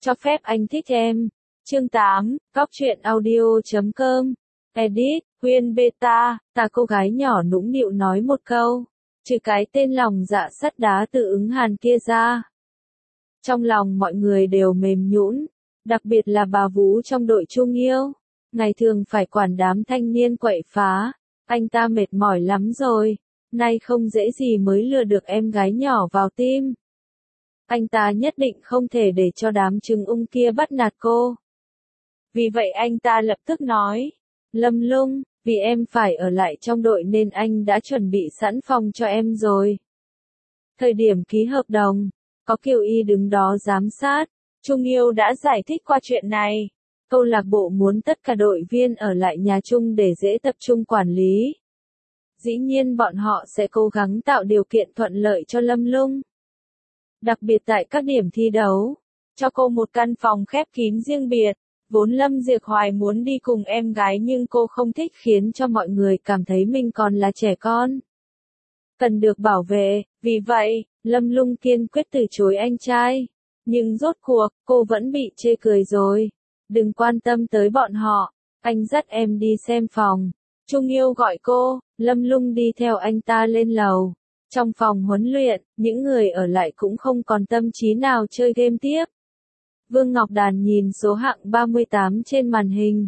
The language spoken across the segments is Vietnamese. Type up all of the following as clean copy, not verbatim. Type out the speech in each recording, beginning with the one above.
Cho phép anh thích em. Chương 8, Góc truyện audio.com. Edit, Quyên Beta, ta cô gái nhỏ nũng nịu nói một câu. Trừ cái tên lòng dạ sắt đá Từ Ứng Hàn kia ra. Trong lòng mọi người đều mềm nhũn, đặc biệt là bà Vũ trong đội Trung Yêu. Ngày thường phải quản đám thanh niên quậy phá, anh ta mệt mỏi lắm rồi, nay không dễ gì mới lừa được em gái nhỏ vào tim. Anh ta nhất định không thể để cho đám trứng ung kia bắt nạt cô. Vì vậy anh ta lập tức nói, Lâm Lung, vì em phải ở lại trong đội nên anh đã chuẩn bị sẵn phòng cho em rồi. Thời điểm ký hợp đồng, có Kiều Y đứng đó giám sát, Trung Yêu đã giải thích qua chuyện này. Câu lạc bộ muốn tất cả đội viên ở lại nhà chung để dễ tập trung quản lý. Dĩ nhiên bọn họ sẽ cố gắng tạo điều kiện thuận lợi cho Lâm Lung. Đặc biệt tại các điểm thi đấu, cho cô một căn phòng khép kín riêng biệt. Vốn Lâm Diệp Hoài muốn đi cùng em gái nhưng cô không thích khiến cho mọi người cảm thấy mình còn là trẻ con. Cần được bảo vệ, vì vậy, Lâm Lung kiên quyết từ chối anh trai. Nhưng rốt cuộc, cô vẫn bị chê cười rồi. Đừng quan tâm tới bọn họ, anh dắt em đi xem phòng. Trung Yêu gọi cô, Lâm Lung đi theo anh ta lên lầu. Trong phòng huấn luyện, những người ở lại cũng không còn tâm trí nào chơi game tiếp. Vương Ngọc Đàn nhìn số hạng 38 trên màn hình.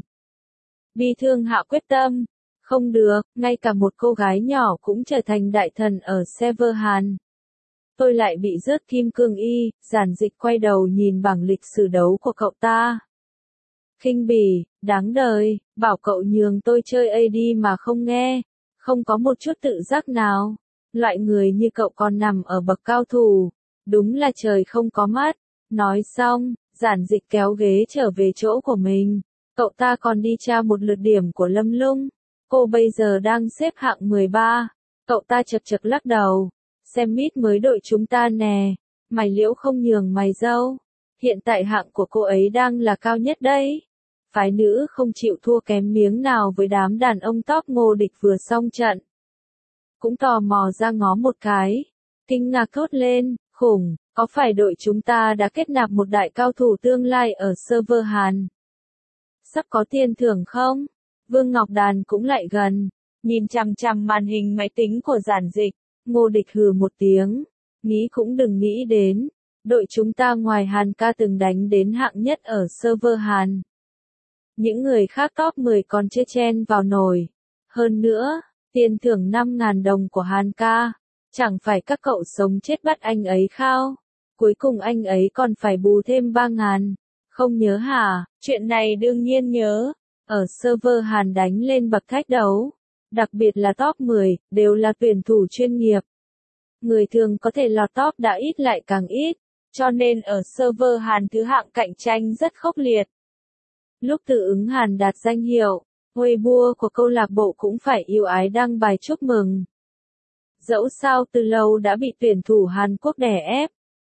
Bi thương hạ quyết tâm. Không được, ngay cả một cô gái nhỏ cũng trở thành đại thần ở Severhand. Tôi lại bị rớt kim cương y, Giản Dịch quay đầu nhìn bảng lịch sử đấu của cậu ta. Khinh bỉ, đáng đời, bảo cậu nhường tôi chơi AD mà không nghe, không có một chút tự giác nào. Loại người như cậu còn nằm ở bậc cao thủ, đúng là trời không có mắt. Nói xong, Giản Dịch kéo ghế trở về chỗ của mình. Cậu ta còn đi tra một lượt điểm của Lâm Lung. Cô bây giờ đang xếp hạng 13. Cậu ta chật chật lắc đầu. Xem mít mới đội chúng ta nè. Mày liễu không nhường mày dâu. Hiện tại hạng của cô ấy đang là cao nhất đấy. Phái nữ không chịu thua kém miếng nào với đám đàn ông top Ngô Địch vừa xong trận. Cũng tò mò ra ngó một cái. Kinh ngạc thốt lên, khủng, có phải đội chúng ta đã kết nạp một đại cao thủ tương lai ở Severhand? Sắp có tiền thưởng không? Vương Ngọc Đàn cũng lại gần, nhìn chằm chằm màn hình máy tính của Giản Dịch. Ngô Địch hừ một tiếng, nghĩ cũng đừng nghĩ đến. Đội chúng ta ngoài Hàn ca từng đánh đến hạng nhất ở Severhand. Những người khác top 10 còn chưa chen vào nổi. Hơn nữa, tiền thưởng 5.000 đồng của Hàn ca. Chẳng phải các cậu sống chết bắt anh ấy khao. Cuối cùng anh ấy còn phải bù thêm 3.000. Không nhớ hả? Chuyện này đương nhiên nhớ. Ở Severhand đánh lên bậc thách đấu. Đặc biệt là top 10, đều là tuyển thủ chuyên nghiệp. Người thường có thể lọt top đã ít lại càng ít. Cho nên ở Severhand thứ hạng cạnh tranh rất khốc liệt. Lúc Từ Ứng Hàn đạt danh hiệu, Weibo của câu lạc bộ cũng phải yêu ái đăng bài chúc mừng. Dẫu sao từ lâu đã bị tuyển thủ Hàn Quốc đè ép.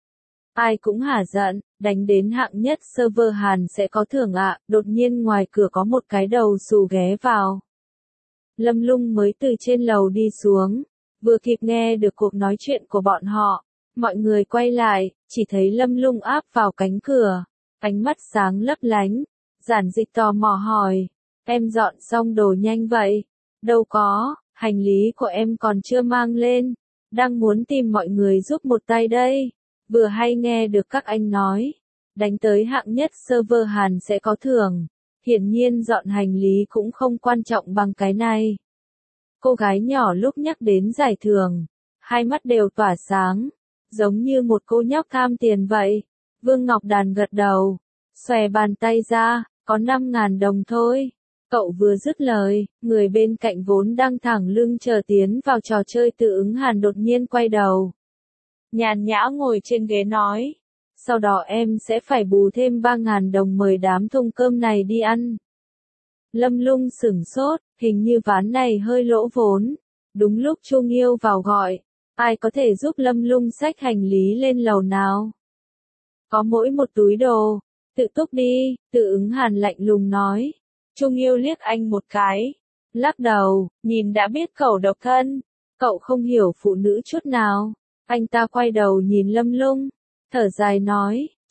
Ai cũng hả giận, đánh đến hạng nhất Severhand sẽ có thưởng ạ. Đột nhiên ngoài cửa có một cái đầu xù ghé vào. Lâm Lung mới từ trên lầu đi xuống, vừa kịp nghe được cuộc nói chuyện của bọn họ. Mọi người quay lại, chỉ thấy Lâm Lung áp vào cánh cửa, ánh mắt sáng lấp lánh. Giản Dịch tò mò hỏi, em dọn xong đồ nhanh vậy? Đâu có, hành lý của em còn chưa mang lên, đang muốn tìm mọi người giúp một tay đây. Vừa hay nghe được các anh nói, đánh tới hạng nhất Severhand sẽ có thưởng. Hiển nhiên dọn hành lý cũng không quan trọng bằng cái này. Cô gái nhỏ lúc nhắc đến giải thưởng, hai mắt đều tỏa sáng, giống như một cô nhóc tham tiền vậy. Vương Ngọc Đàn gật đầu, xòe bàn tay ra, có 5.000 đồng thôi. Cậu vừa dứt lời, người bên cạnh vốn đang thẳng lưng chờ tiến vào trò chơi Từ Ứng Hàn đột nhiên quay đầu. Nhàn nhã ngồi trên ghế nói, sau đó em sẽ phải bù thêm 3.000 đồng mời đám thùng cơm này đi ăn. Lâm Lung sửng sốt, hình như ván này hơi lỗ vốn. Đúng lúc Trung Yêu vào gọi, ai có thể giúp Lâm Lung xách hành lý lên lầu nào? Có mỗi một túi đồ, tự túc đi, Từ Ứng Hàn lạnh lùng nói. Trung Yêu liếc anh một cái, lắc đầu, nhìn đã biết cậu độc thân, cậu không hiểu phụ nữ chút nào. Anh ta quay đầu nhìn Lâm Lung, thở dài nói,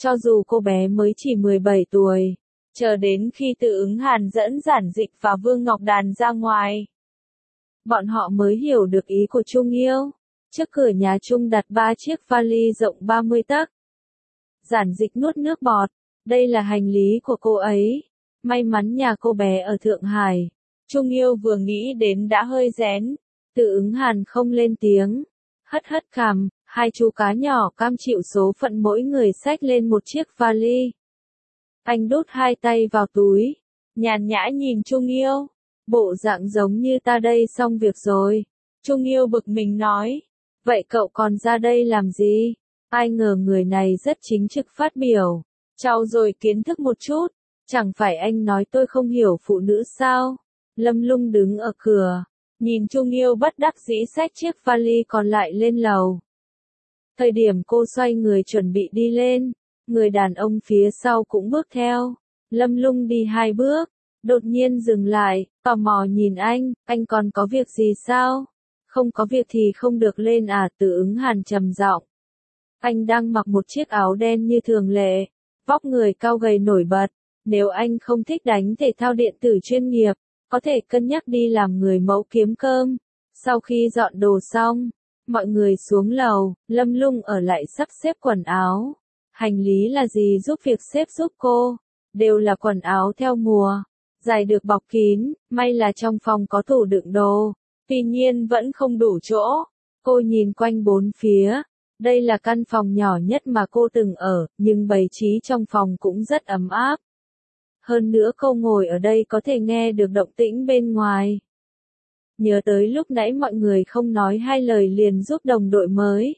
cho dù cô bé mới chỉ 17 tuổi. Chờ đến khi Từ Ứng Hàn dẫn Giản Dịch và Vương Ngọc Đàn ra ngoài, bọn họ mới hiểu được ý của Trung Yêu. Trước cửa nhà Trung đặt 3 chiếc vali rộng 30 tấc. Giản Dịch nuốt nước bọt, đây là hành lý của cô ấy. May mắn nhà cô bé ở Thượng Hải. Trung Yêu vừa nghĩ đến đã hơi rén. Từ Ứng Hàn không lên tiếng, hất hất cằm, hai chú cá nhỏ cam chịu số phận mỗi người xách lên một chiếc vali. Anh đút hai tay vào túi, nhàn nhã nhìn Trung Yêu, bộ dạng giống như ta đây xong việc rồi. Trung Yêu bực mình nói, vậy cậu còn ra đây làm gì? Ai ngờ người này rất chính trực phát biểu, trau dồi kiến thức một chút, chẳng phải anh nói tôi không hiểu phụ nữ sao? Lâm Lung đứng ở cửa, nhìn Trung Yêu bất đắc dĩ xách chiếc vali còn lại lên lầu. Thời điểm cô xoay người chuẩn bị đi lên, người đàn ông phía sau cũng bước theo. Lâm Lung đi 2 bước, đột nhiên dừng lại, tò mò nhìn anh còn có việc gì sao? Không có việc thì không được lên à? Từ Ứng Hàn trầm giọng. Anh đang mặc một chiếc áo đen như thường lệ, vóc người cao gầy nổi bật. Nếu anh không thích đánh thể thao điện tử chuyên nghiệp, có thể cân nhắc đi làm người mẫu kiếm cơm. Sau khi dọn đồ xong, mọi người xuống lầu, Lâm Lung ở lại sắp xếp quần áo. Hành lý là gì giúp việc xếp giúp cô? Đều là quần áo theo mùa, dài được bọc kín, may là trong phòng có tủ đựng đồ. Tuy nhiên vẫn không đủ chỗ. Cô nhìn quanh bốn phía. Đây là căn phòng nhỏ nhất mà cô từng ở, nhưng bày trí trong phòng cũng rất ấm áp. Hơn nữa cô ngồi ở đây có thể nghe được động tĩnh bên ngoài. Nhớ tới lúc nãy mọi người không nói hai lời liền giúp đồng đội mới.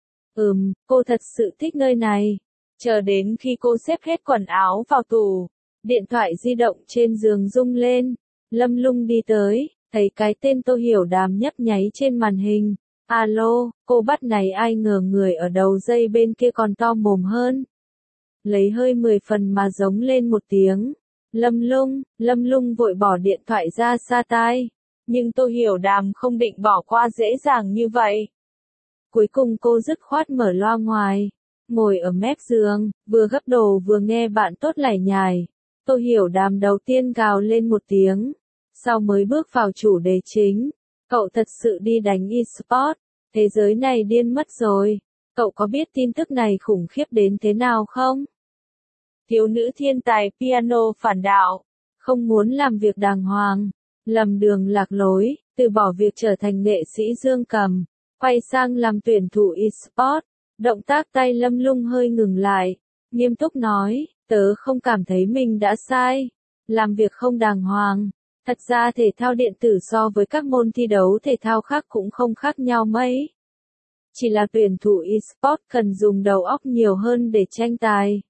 Cô thật sự thích nơi này. Chờ đến khi cô xếp hết quần áo vào tủ, điện thoại di động trên giường rung lên. Lâm Lung đi tới, thấy cái tên Tô Hiểu Đàm nhấp nháy trên màn hình. Alo, cô bắt này ai ngờ người ở đầu dây bên kia còn to mồm hơn. Lấy hơi 10 phần mà giống lên một tiếng. Lâm Lung vội bỏ điện thoại ra xa tai. Nhưng Tô Hiểu Đàm không định bỏ qua dễ dàng như vậy. Cuối cùng cô dứt khoát mở loa ngoài. Ngồi ở mép giường, vừa gấp đồ vừa nghe bạn tốt lải nhải. Tô Hiểu Đàm đầu tiên gào lên một tiếng. Sau mới bước vào chủ đề chính. Cậu thật sự đi đánh e-sport. Thế giới này điên mất rồi. Cậu có biết tin tức này khủng khiếp đến thế nào không? Thiếu nữ thiên tài piano phản đạo. Không muốn làm việc đàng hoàng. Lầm đường lạc lối, từ bỏ việc trở thành nghệ sĩ dương cầm. Quay sang làm tuyển thủ e-sport. Động tác tay Lâm Lung hơi ngừng lại. Nghiêm túc nói, tớ không cảm thấy mình đã sai. Làm việc không đàng hoàng. Thật ra thể thao điện tử so với các môn thi đấu thể thao khác cũng không khác nhau mấy. Chỉ là tuyển thủ e-sport cần dùng đầu óc nhiều hơn để tranh tài.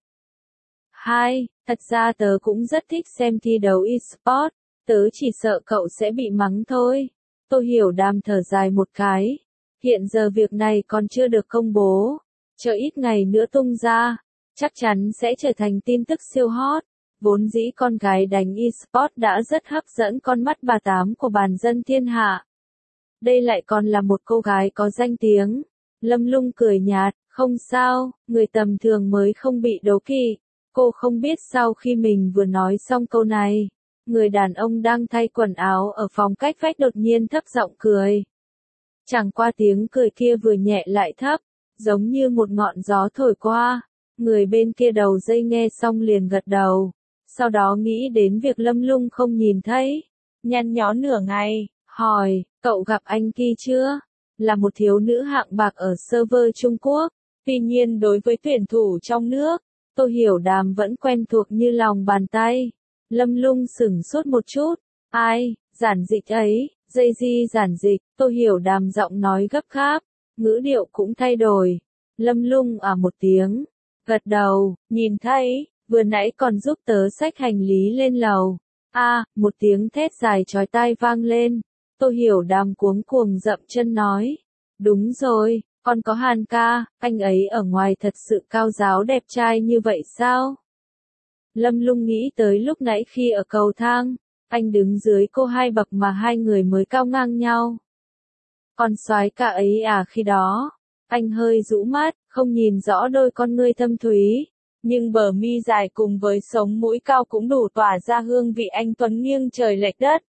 2. Thật ra tớ cũng rất thích xem thi đấu e-sport. Tớ chỉ sợ cậu sẽ bị mắng thôi. Tô Hiểu Đàm thở dài một cái. Hiện giờ việc này còn chưa được công bố. Chờ ít ngày nữa tung ra, chắc chắn sẽ trở thành tin tức siêu hot. Vốn dĩ con gái đánh e-sport đã rất hấp dẫn con mắt bà tám của bàn dân thiên hạ. Đây lại còn là một cô gái có danh tiếng. Lâm Lung cười nhạt, không sao, người tầm thường mới không bị đố kỵ. Cô không biết sau khi mình vừa nói xong câu này, người đàn ông đang thay quần áo ở phòng cách vách đột nhiên thấp giọng cười. Chẳng qua tiếng cười kia vừa nhẹ lại thấp, giống như một ngọn gió thổi qua. Người bên kia đầu dây nghe xong liền gật đầu. Sau đó nghĩ đến việc Lâm Lung không nhìn thấy. Nhăn nhó nửa ngày, hỏi, cậu gặp anh Ki chưa? Là một thiếu nữ hạng bạc ở server Trung Quốc. Tuy nhiên đối với tuyển thủ trong nước, Tô Hiểu Đàm vẫn quen thuộc như lòng bàn tay. Lâm Lung sửng sốt một chút. Ai, Giản Dịch ấy, dây di Giản Dịch, Tô Hiểu Đàm giọng nói gấp gáp, ngữ điệu cũng thay đổi. Lâm Lung một tiếng, gật đầu, nhìn thấy, vừa nãy còn giúp tớ xách hành lý lên lầu. Một tiếng thét dài chói tai vang lên. Tô Hiểu Đàm cuống cuồng dậm chân nói. Đúng rồi, còn có Hàn ca, anh ấy ở ngoài thật sự cao giáo đẹp trai như vậy sao? Lâm Lung nghĩ tới lúc nãy khi ở cầu thang, anh đứng dưới cô 2 bậc mà hai người mới cao ngang nhau. Còn soái ca ấy khi đó, anh hơi rũ mắt, không nhìn rõ đôi con ngươi thâm thúy, Nhưng bờ mi dài cùng với sống mũi cao cũng đủ tỏa ra hương vị anh tuấn nghiêng trời lệch đất.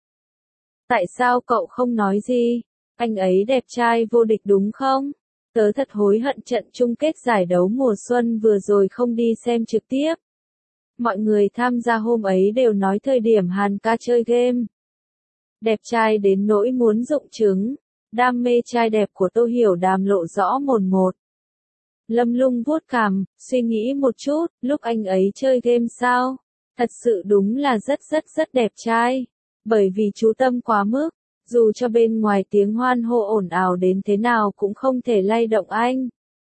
Tại sao cậu không nói gì? Anh ấy đẹp trai vô địch đúng không? Tớ thật hối hận trận chung kết giải đấu mùa xuân vừa rồi không đi xem trực tiếp. Mọi người tham gia hôm ấy đều nói thời điểm Hàn ca chơi game. Đẹp trai đến nỗi muốn rụng trứng. Đam mê trai đẹp của Tô Hiểu Đàm lộ rõ mồn một. Lâm Lung vuốt cằm, suy nghĩ một chút, lúc anh ấy chơi game sao? Thật sự đúng là rất đẹp trai. Bởi vì chú tâm quá mức, dù cho bên ngoài tiếng hoan hô ồn ào đến thế nào cũng không thể lay động anh.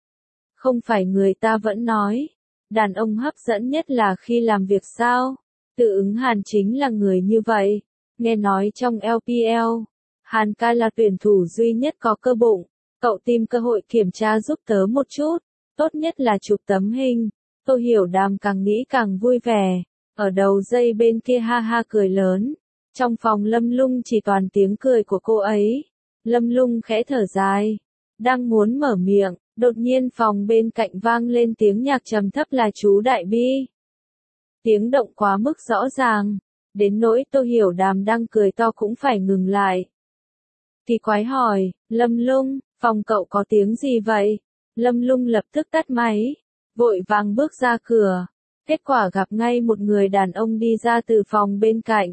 Không phải người ta vẫn nói, đàn ông hấp dẫn nhất là khi làm việc sao? Tự ứng Hàn chính là người như vậy. Nghe nói trong LPL, Hàn ca là tuyển thủ duy nhất có cơ bụng. Cậu tìm cơ hội kiểm tra giúp tớ một chút. Tốt nhất là chụp tấm hình. Tô Hiểu Đàm càng nghĩ càng vui vẻ. Ở đầu dây bên kia ha ha cười lớn. Trong phòng Lâm Lung chỉ toàn tiếng cười của cô ấy. Lâm Lung khẽ thở dài. Đang muốn mở miệng, đột nhiên phòng bên cạnh vang lên tiếng nhạc trầm thấp là chú Đại Bi. Tiếng động quá mức rõ ràng. Đến nỗi Tô Hiểu Đàm đang cười to cũng phải ngừng lại. Kỳ quái hỏi, Lâm Lung, phòng cậu có tiếng gì vậy? Lâm Lung lập tức tắt máy, vội vàng bước ra cửa. Kết quả gặp ngay một người đàn ông đi ra từ phòng bên cạnh.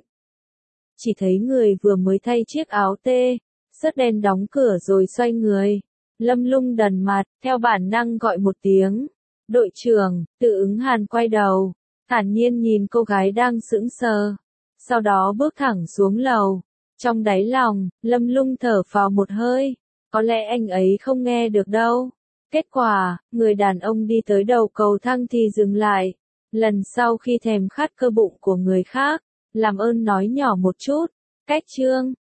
Chỉ thấy người vừa mới thay chiếc áo tê, sớt đen đóng cửa rồi xoay người. Lâm Lung đần mặt, theo bản năng gọi một tiếng. Đội trưởng, Tự ứng Hàn quay đầu, thản nhiên nhìn cô gái đang sững sờ. Sau đó bước thẳng xuống lầu. Trong đáy lòng, Lâm Lung thở phào một hơi. Có lẽ anh ấy không nghe được đâu. Kết quả, người đàn ông đi tới đầu cầu thang thì dừng lại. Lần sau khi thèm khát cơ bụng của người khác, làm ơn nói nhỏ một chút. Cách chương